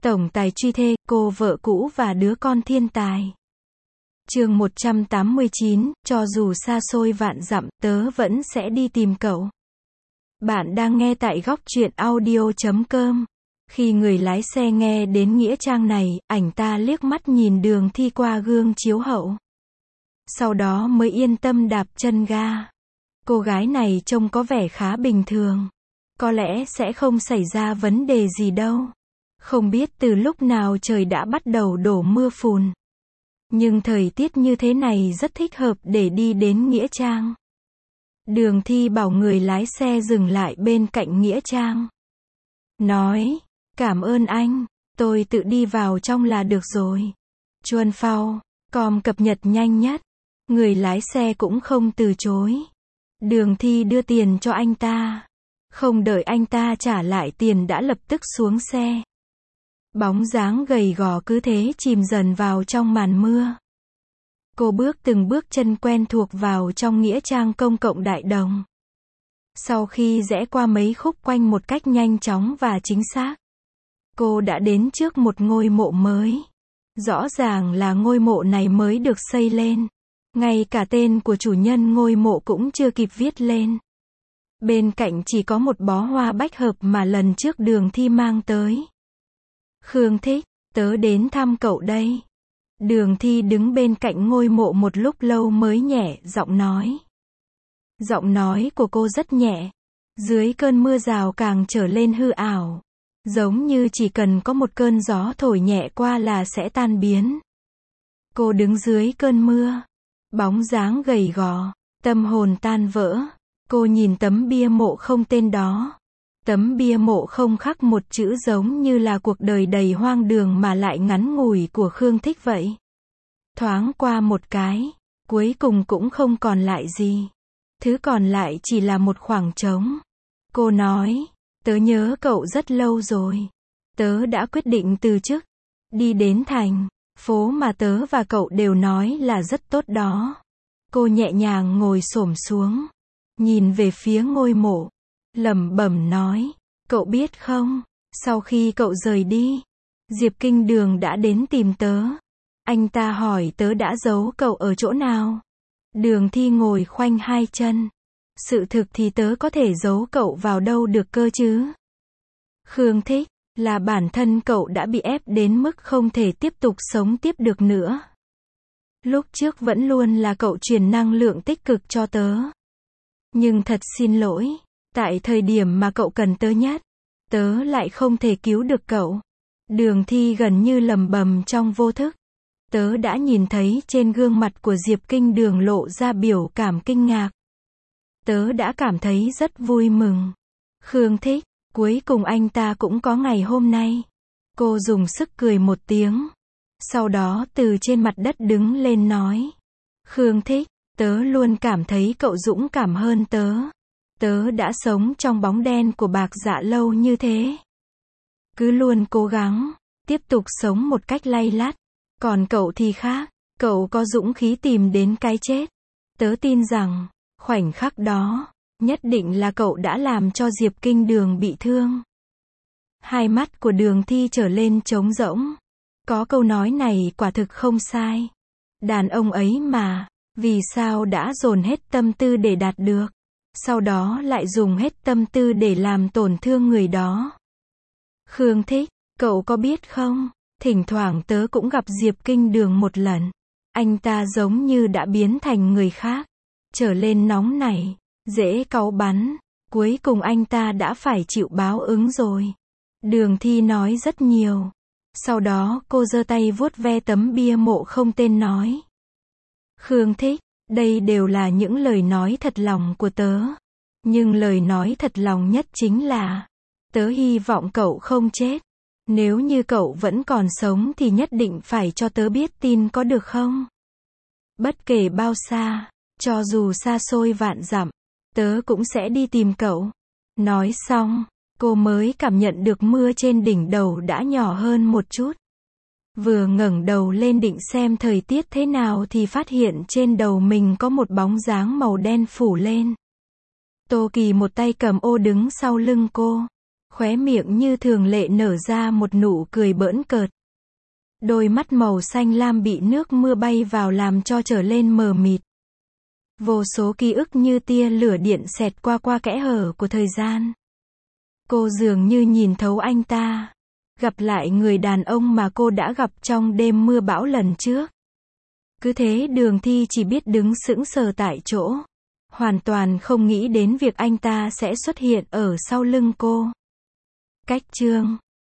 Tổng tài truy thê, cô vợ cũ và đứa con thiên tài. Chương 189, cho dù xa xôi vạn dặm, tớ vẫn sẽ đi tìm cậu. Bạn đang nghe tại góc truyện audio.com. Khi người lái xe nghe đến nghĩa trang này, ảnh ta liếc mắt nhìn Đường Thi qua gương chiếu hậu. Sau đó mới yên tâm đạp chân ga. Cô gái này trông có vẻ khá bình thường. Có lẽ sẽ không xảy ra vấn đề gì đâu. Không biết từ lúc nào trời đã bắt đầu đổ mưa phùn. Nhưng thời tiết như thế này rất thích hợp để đi đến nghĩa trang. Đường Thi bảo người lái xe dừng lại bên cạnh nghĩa trang. Nói, cảm ơn anh, tôi tự đi vào trong là được rồi. Chuan Phao, com cập nhật nhanh nhất. Người lái xe cũng không từ chối. Đường Thi đưa tiền cho anh ta. Không đợi anh ta trả lại tiền đã lập tức xuống xe. Bóng dáng gầy gò cứ thế chìm dần vào trong màn mưa. Cô bước từng bước chân quen thuộc vào trong nghĩa trang công cộng Đại Đồng. Sau khi rẽ qua mấy khúc quanh một cách nhanh chóng và chính xác, cô đã đến trước một ngôi mộ mới. Rõ ràng là ngôi mộ này mới được xây lên. Ngay cả tên của chủ nhân ngôi mộ cũng chưa kịp viết lên. Bên cạnh chỉ có một bó hoa bách hợp mà lần trước Đường Thi mang tới. Khương Thích, tớ đến thăm cậu đây. Đường Thi đứng bên cạnh ngôi mộ một lúc lâu mới nhẹ giọng nói. Giọng nói của cô rất nhẹ. Dưới cơn mưa rào càng trở lên hư ảo. Giống như chỉ cần có một cơn gió thổi nhẹ qua là sẽ tan biến. Cô đứng dưới cơn mưa. Bóng dáng gầy gò. Tâm hồn tan vỡ. Cô nhìn tấm bia mộ không tên đó. Tấm bia mộ không khắc một chữ giống như là cuộc đời đầy hoang đường mà lại ngắn ngủi của Khương Thích vậy. Thoáng qua một cái, cuối cùng cũng không còn lại gì. Thứ còn lại chỉ là một khoảng trống. Cô nói, tớ nhớ cậu rất lâu rồi. Tớ đã quyết định từ chức, đi đến thành phố mà tớ và cậu đều nói là rất tốt đó. Cô nhẹ nhàng ngồi xổm xuống, nhìn về phía ngôi mộ, lẩm bẩm nói, cậu biết không, sau khi cậu rời đi, Diệp Kinh Đường đã đến tìm tớ. Anh ta hỏi tớ đã giấu cậu ở chỗ nào. Đường Thi ngồi khoanh hai chân. Sự thực thì tớ có thể giấu cậu vào đâu được cơ chứ. Khương Thích, là bản thân cậu đã bị ép đến mức không thể tiếp tục sống tiếp được nữa. Lúc trước vẫn luôn là cậu truyền năng lượng tích cực cho tớ. Nhưng thật xin lỗi, tại thời điểm mà cậu cần tớ nhất, tớ lại không thể cứu được cậu. Đường Thi gần như lẩm bẩm trong vô thức. Tớ đã nhìn thấy trên gương mặt của Diệp Kinh Đường lộ ra biểu cảm kinh ngạc. Tớ đã cảm thấy rất vui mừng. Khương Thích, cuối cùng anh ta cũng có ngày hôm nay. Cô dùng sức cười một tiếng. Sau đó từ trên mặt đất đứng lên nói. Khương Thích, tớ luôn cảm thấy cậu dũng cảm hơn tớ. Tớ đã sống trong bóng đen của Bạc Dạ lâu như thế. Cứ luôn cố gắng, tiếp tục sống một cách lay lắt. Còn cậu thì khác, cậu có dũng khí tìm đến cái chết. Tớ tin rằng, khoảnh khắc đó, nhất định là cậu đã làm cho Diệp Kinh Đường bị thương. Hai mắt của Đường Thi trở lên trống rỗng. Có câu nói này quả thực không sai. Đàn ông ấy mà, vì sao đã dồn hết tâm tư để đạt được, sau đó lại dùng hết tâm tư để làm tổn thương người đó. Khương Thích, cậu có biết không, thỉnh thoảng tớ cũng gặp Diệp Kinh Đường một lần. Anh ta giống như đã biến thành người khác, trở lên nóng nảy, dễ cáu bắn. Cuối cùng anh ta đã phải chịu báo ứng rồi. Đường Thi nói rất nhiều. Sau đó cô giơ tay vuốt ve tấm bia mộ không tên nói. Khương Thích, đây đều là những lời nói thật lòng của tớ. Nhưng lời nói thật lòng nhất chính là, tớ hy vọng cậu không chết. Nếu như cậu vẫn còn sống thì nhất định phải cho tớ biết tin có được không? Bất kể bao xa, cho dù xa xôi vạn dặm, tớ cũng sẽ đi tìm cậu. Nói xong, cô mới cảm nhận được mưa trên đỉnh đầu đã nhỏ hơn một chút. Vừa ngẩng đầu lên định xem thời tiết thế nào thì phát hiện trên đầu mình có một bóng dáng màu đen phủ lên. Tô Kỳ một tay cầm ô đứng sau lưng cô. Khóe miệng như thường lệ nở ra một nụ cười bỡn cợt. Đôi mắt màu xanh lam bị nước mưa bay vào làm cho trở lên mờ mịt. Vô số ký ức như tia lửa điện xẹt qua kẽ hở của thời gian. Cô dường như nhìn thấu anh ta. Gặp lại người đàn ông mà cô đã gặp trong đêm mưa bão lần trước. Cứ thế Đường Thi chỉ biết đứng sững sờ tại chỗ. Hoàn toàn không nghĩ đến việc anh ta sẽ xuất hiện ở sau lưng cô. Cách chương